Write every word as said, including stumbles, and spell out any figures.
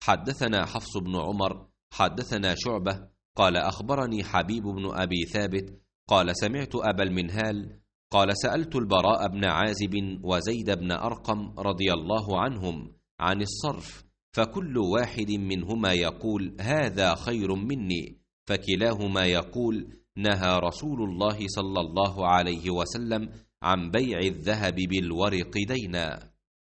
حدثنا حفص بن عمر حدثنا شعبة قال أخبرني حبيب بن أبي ثابت قال سمعت أبا المنهال قال سألت البراء بن عازب وزيد بن أرقم رضي الله عنهم عن الصرف، فكل واحد منهما يقول هذا خير مني، فكلاهما يقول نهى رسول الله صلى الله عليه وسلم عن بيع الذهب بالورق دينا.